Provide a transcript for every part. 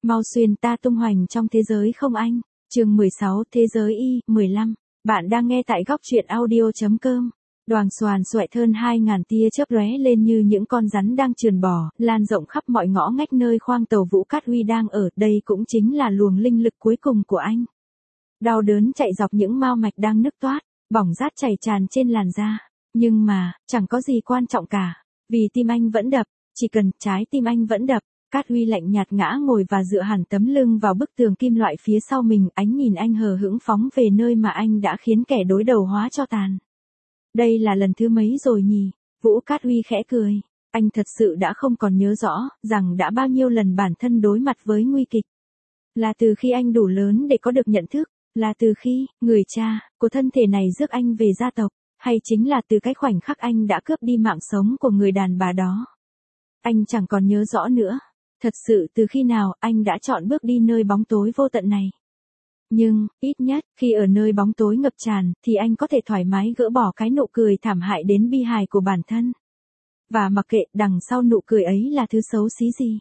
Mau xuyên ta tung hoành trong thế giới không anh. Chương 16 Thế giới y 15. Bạn đang nghe tại góc truyện audio.com. Đoàn xoàn xoẹt hơn 2.000 tia chớp lóe lên như những con rắn đang trườn bò, lan rộng khắp mọi ngõ ngách nơi khoang tàu Vũ Cát Huy đang ở. Đây cũng chính là luồng linh lực cuối cùng của anh. Đau đớn chạy dọc những mao mạch đang nứt toát, bỏng rát chảy tràn trên làn da. Nhưng mà, chẳng có gì quan trọng cả. Vì tim anh vẫn đập, chỉ cần trái tim anh vẫn đập. Cát Huy lạnh nhạt ngã ngồi và dựa hẳn tấm lưng vào bức tường kim loại phía sau mình, ánh nhìn anh hờ hững phóng về nơi mà anh đã khiến kẻ đối đầu hóa cho tàn. Đây là lần thứ mấy rồi nhỉ? Vũ Cát Huy khẽ cười. Anh thật sự đã không còn nhớ rõ rằng đã bao nhiêu lần bản thân đối mặt với nguy kịch. Là từ khi anh đủ lớn để có được nhận thức, là từ khi người cha của thân thể này rước anh về gia tộc, hay chính là từ cái khoảnh khắc anh đã cướp đi mạng sống của người đàn bà đó. Anh chẳng còn nhớ rõ nữa. Thật sự từ khi nào anh đã chọn bước đi nơi bóng tối vô tận này. Nhưng, ít nhất, khi ở nơi bóng tối ngập tràn, thì anh có thể thoải mái gỡ bỏ cái nụ cười thảm hại đến bi hài của bản thân. Và mặc kệ đằng sau nụ cười ấy là thứ xấu xí gì.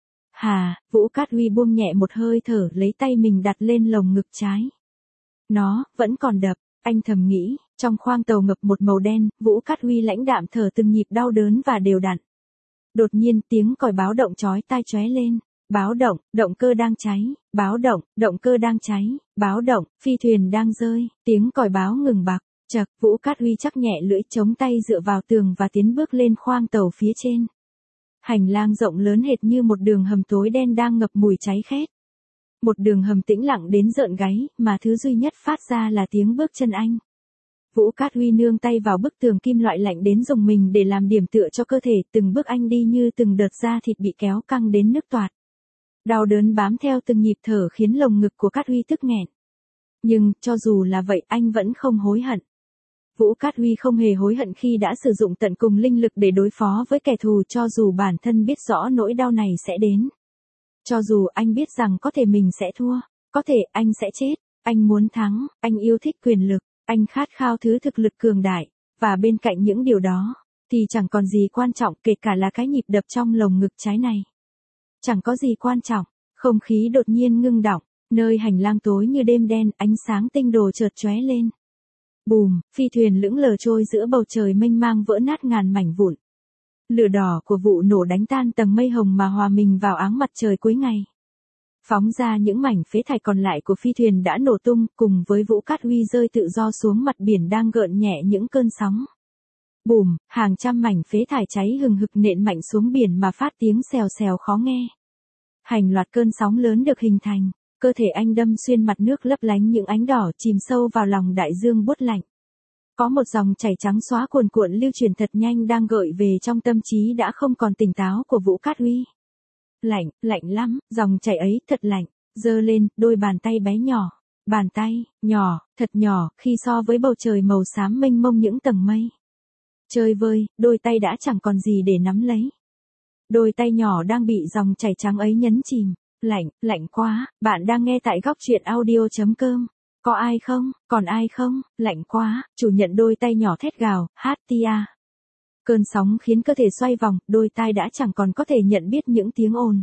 Vũ Cát Huy buông nhẹ một hơi thở, lấy tay mình đặt lên lồng ngực trái. Nó vẫn còn đập, anh thầm nghĩ, trong khoang tàu ngập một màu đen, Vũ Cát Huy lãnh đạm thở từng nhịp đau đớn và đều đặn. Đột nhiên tiếng còi báo động chói tai chóe lên. Báo động, động cơ đang cháy. Báo động, động cơ đang cháy. Báo động, phi thuyền đang rơi. Tiếng còi báo ngừng bặt. Chậc, Vũ Cát Huy chắc nhẹ lưỡi, chống tay dựa vào tường và tiến bước lên khoang tàu phía trên. Hành lang rộng lớn hệt như một đường hầm tối đen đang ngập mùi cháy khét. Một đường hầm tĩnh lặng đến rợn gáy, mà thứ duy nhất phát ra là tiếng bước chân anh. Vũ Cát Huy nương tay vào bức tường kim loại lạnh đến rùng mình để làm điểm tựa cho cơ thể, từng bước anh đi như từng đợt da thịt bị kéo căng đến nứt toạc. Đau đớn bám theo từng nhịp thở khiến lồng ngực của Cát Huy tức nghẹn. Nhưng, cho dù là vậy, anh vẫn không hối hận. Vũ Cát Huy không hề hối hận khi đã sử dụng tận cùng linh lực để đối phó với kẻ thù, cho dù bản thân biết rõ nỗi đau này sẽ đến. Cho dù anh biết rằng có thể mình sẽ thua, có thể anh sẽ chết, anh muốn thắng, anh yêu thích quyền lực. Anh khát khao thứ thực lực cường đại, và bên cạnh những điều đó, thì chẳng còn gì quan trọng, kể cả là cái nhịp đập trong lồng ngực trái này. Chẳng có gì quan trọng. Không khí đột nhiên ngưng đọng, nơi hành lang tối như đêm đen, ánh sáng tinh đồ chợt chóe lên. Bùm, phi thuyền lững lờ trôi giữa bầu trời mênh mang, vỡ nát ngàn mảnh vụn. Lửa đỏ của vụ nổ đánh tan tầng mây hồng mà hòa mình vào áng mặt trời cuối ngày. Phóng ra những mảnh phế thải còn lại của phi thuyền đã nổ tung, cùng với Vũ Cát Huy rơi tự do xuống mặt biển đang gợn nhẹ những cơn sóng. Bùm, hàng trăm mảnh phế thải cháy hừng hực nện mạnh xuống biển mà phát tiếng xèo xèo khó nghe. Hàng loạt cơn sóng lớn được hình thành, cơ thể anh đâm xuyên mặt nước lấp lánh những ánh đỏ, chìm sâu vào lòng đại dương buốt lạnh. Có một dòng chảy trắng xóa cuồn cuộn lưu truyền thật nhanh đang gợi về trong tâm trí đã không còn tỉnh táo của Vũ Cát Huy. Lạnh, lạnh lắm, dòng chảy ấy thật lạnh, giơ lên, đôi bàn tay bé nhỏ. Bàn tay, nhỏ, thật nhỏ, khi so với bầu trời màu xám mênh mông những tầng mây. Chơi vơi, đôi tay đã chẳng còn gì để nắm lấy. Đôi tay nhỏ đang bị dòng chảy trắng ấy nhấn chìm. Lạnh, lạnh quá, bạn đang nghe tại góc truyện audio.com. Có ai không, còn ai không, lạnh quá, chủ nhận đôi tay nhỏ thét gào, tia. Cơn sóng khiến cơ thể xoay vòng, đôi tai đã chẳng còn có thể nhận biết những tiếng ồn.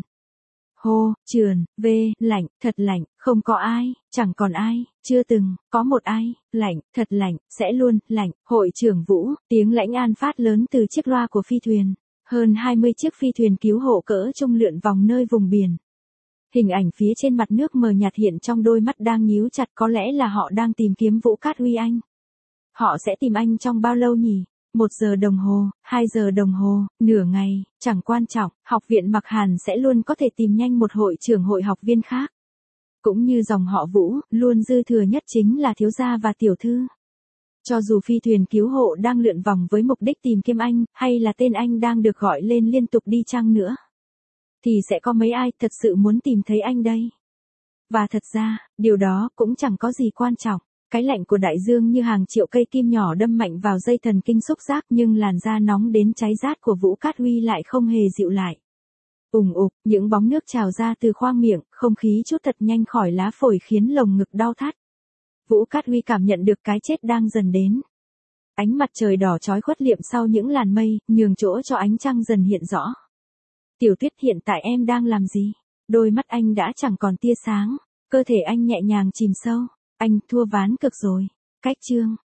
Hô, trườn, lạnh, thật lạnh, không có ai, chẳng còn ai, chưa từng, có một ai, lạnh, thật lạnh, sẽ luôn, lạnh. Hội trưởng Vũ, tiếng lãnh an phát lớn từ chiếc loa của phi thuyền. Hơn 20 chiếc phi thuyền cứu hộ cỡ trung lượn vòng nơi vùng biển. Hình ảnh phía trên mặt nước mờ nhạt hiện trong đôi mắt đang nhíu chặt, có lẽ là họ đang tìm kiếm Vũ Cát Huy anh. Họ sẽ tìm anh trong bao lâu nhỉ? 1 giờ đồng hồ, 2 giờ đồng hồ, nửa ngày, chẳng quan trọng, học viện Mặc Hàn sẽ luôn có thể tìm nhanh một hội trưởng hội học viên khác. Cũng như dòng họ Vũ, luôn dư thừa nhất chính là thiếu gia và tiểu thư. Cho dù phi thuyền cứu hộ đang lượn vòng với mục đích tìm kiếm anh, hay là tên anh đang được gọi lên liên tục đi chăng nữa, thì sẽ có mấy ai thật sự muốn tìm thấy anh đây. Và thật ra, điều đó cũng chẳng có gì quan trọng. Cái lạnh của đại dương như hàng triệu cây kim nhỏ đâm mạnh vào dây thần kinh xúc giác, nhưng làn da nóng đến cháy rát của Vũ Cát Huy lại không hề dịu lại. Ùng ục, những bóng nước trào ra từ khoang miệng, không khí trút thật nhanh khỏi lá phổi khiến lồng ngực đau thắt. Vũ Cát Huy cảm nhận được cái chết đang dần đến. Ánh mặt trời đỏ chói khuất liệm sau những làn mây, nhường chỗ cho ánh trăng dần hiện rõ. Tiểu Tuyết, hiện tại em đang làm gì? Đôi mắt anh đã chẳng còn tia sáng, cơ thể anh nhẹ nhàng chìm sâu. Anh thua ván cực rồi. Cách chương